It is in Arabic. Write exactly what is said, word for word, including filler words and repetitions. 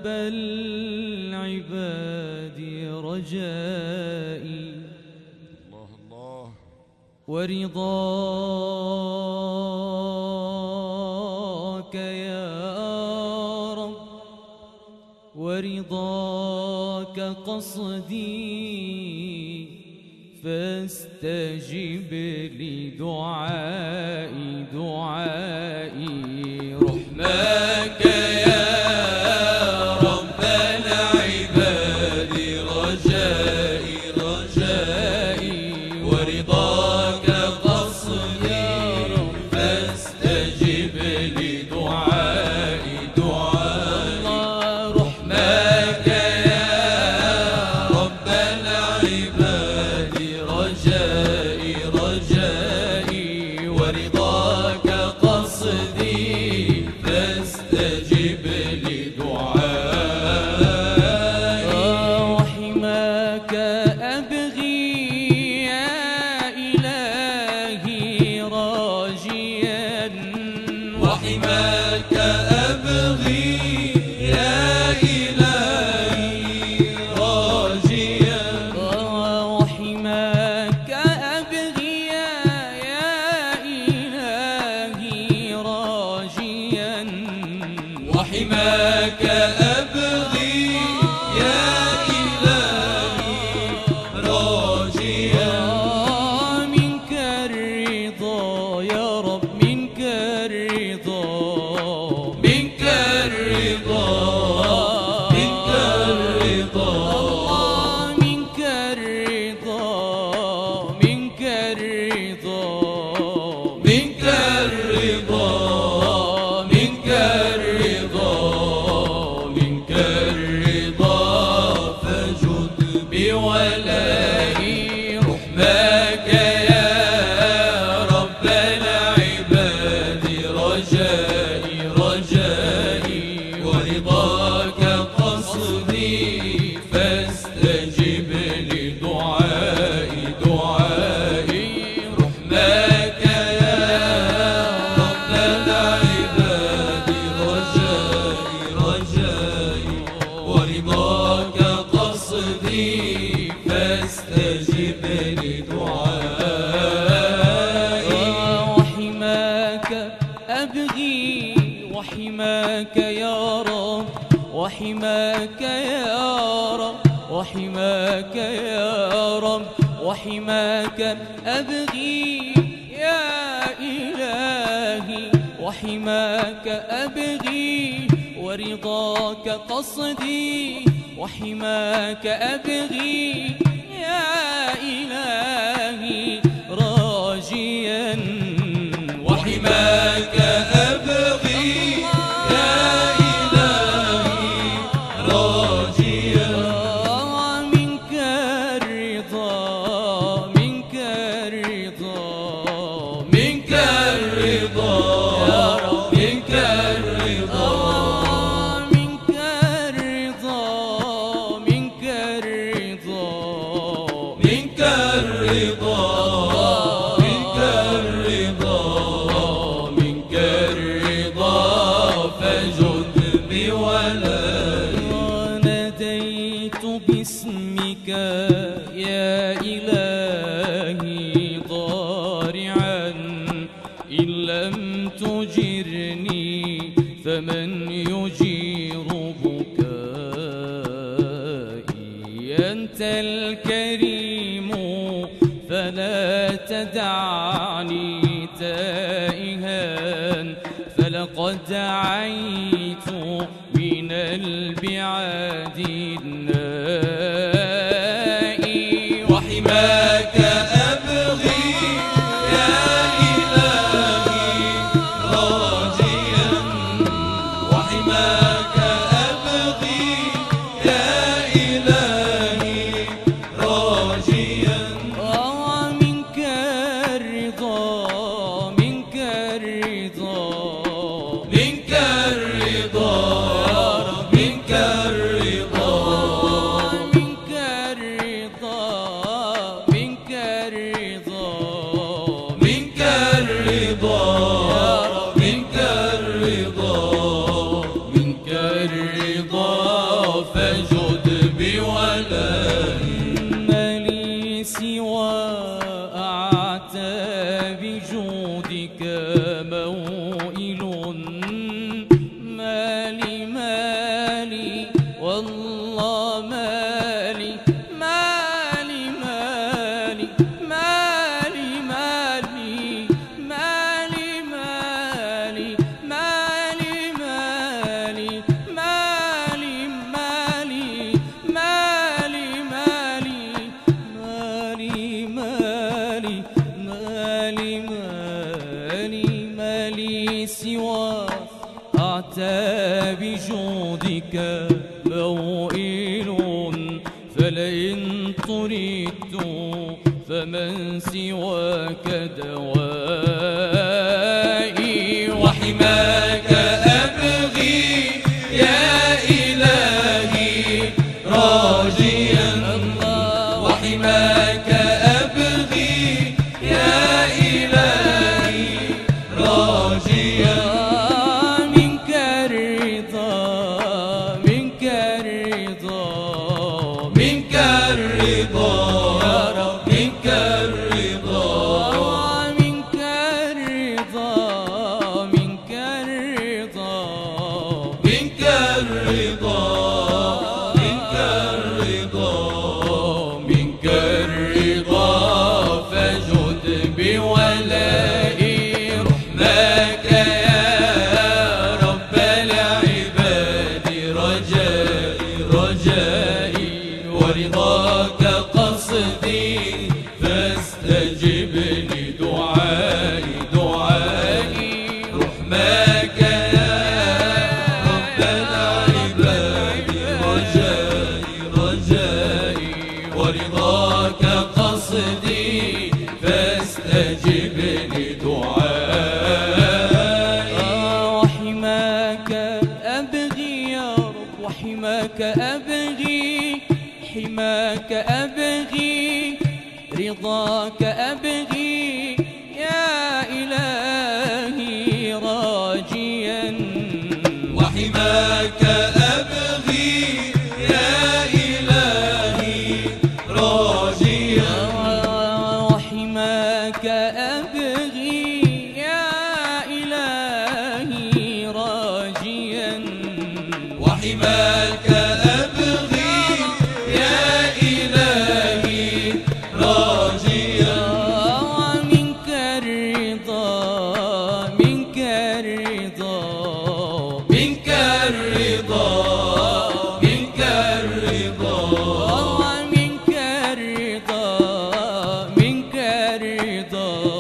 العباد رجائي الله الله ورضاك يا رب ورضاك قصدي فاستجب لدعائي دعائي رحماك يا رب العباد رجائي رجائي ورضاك قصدي فاستجب لدعائي دعائي رحماك يا رب العباد رجائي رجائي ورضاك قصدي فاستجب لدعائي وحماك أبغي يا إلهي راجيا وحماك أبغي يا إلهي راجيا وحماك أبغي يا إلهي راجيا وحماك أبغي يا إلهي راجيا منك الرضا يا رب منك الرضا منك الرضا منك الرضا منك الرضا منك الرضا منك الرضا منك الرضا منك الرضا فجد بولائي رحماك يا رب العباد رجائي رجائي ورضاك قصدي فاستجب لدعائي دعائي رحماك يا رب العباد رجائي رجائي ورضاك قصدي فاستجب لدعائي وحماك أبغي وحماك يا رب وحماك يا رب وحماك يا رب وحماك أبغي يا إلهي وحماك أبغي ورضاك قصدي وحماك أبغي يا إلهي راجيا وحماك أبغي يا إلهي راجيا منك الرضا منك الرضا منك الرضا يا رب منك الرضا منك الرضا منك الرضا منك الرضا منك الرضا منك الرضا فجد بولائي وناديت باسمك يا إلهي ضارعا إن لم تجرني فمن يجير بكائي أنت الكريم فلا تدعني تائها فلقد دعيت من البعاد النائي وحماك أبغي يا إلهي راجيا وحماك أبغي يا إلهي راجيا منك الرضا منك الرضا منك الرضا يا رب منك الرضا منك الرضا منك الرضا منك الرضا يا رب منك الرضا منك بجودك موئل، فلئن طردت فمن سواك دوائي. وحماك أبغي يا إلهي راجيا، وحماك أبغي يا إلهي راجيا، منك الرضا منك الرضا منك الرضا يا رب، منك الرضا منك الرضا منك الرضا منك الرضا منك الرضا منك الرضا، فجد بولائي رحماك يا رب العباد، رجائي رجائي ورضاك قصدي، فاستجب لدعائي دعائي. رحماك يا رب العباد، رجائي رجائي ورضاك قصدي، فاستجب لدعائي. وحماك أبغي يا رب، وحماك أبغي، حماك أبغي، رضاك أبغي يا إلهي راجيا. وحماك أبغي يا إلهي راجيا، وحماك أبغي يا إلهي راجيا. وحماك أبغي يا إلهي راجيا، منك الرضا منك الرضا منك الرضا منك الرضا منك الرضا منك الرضا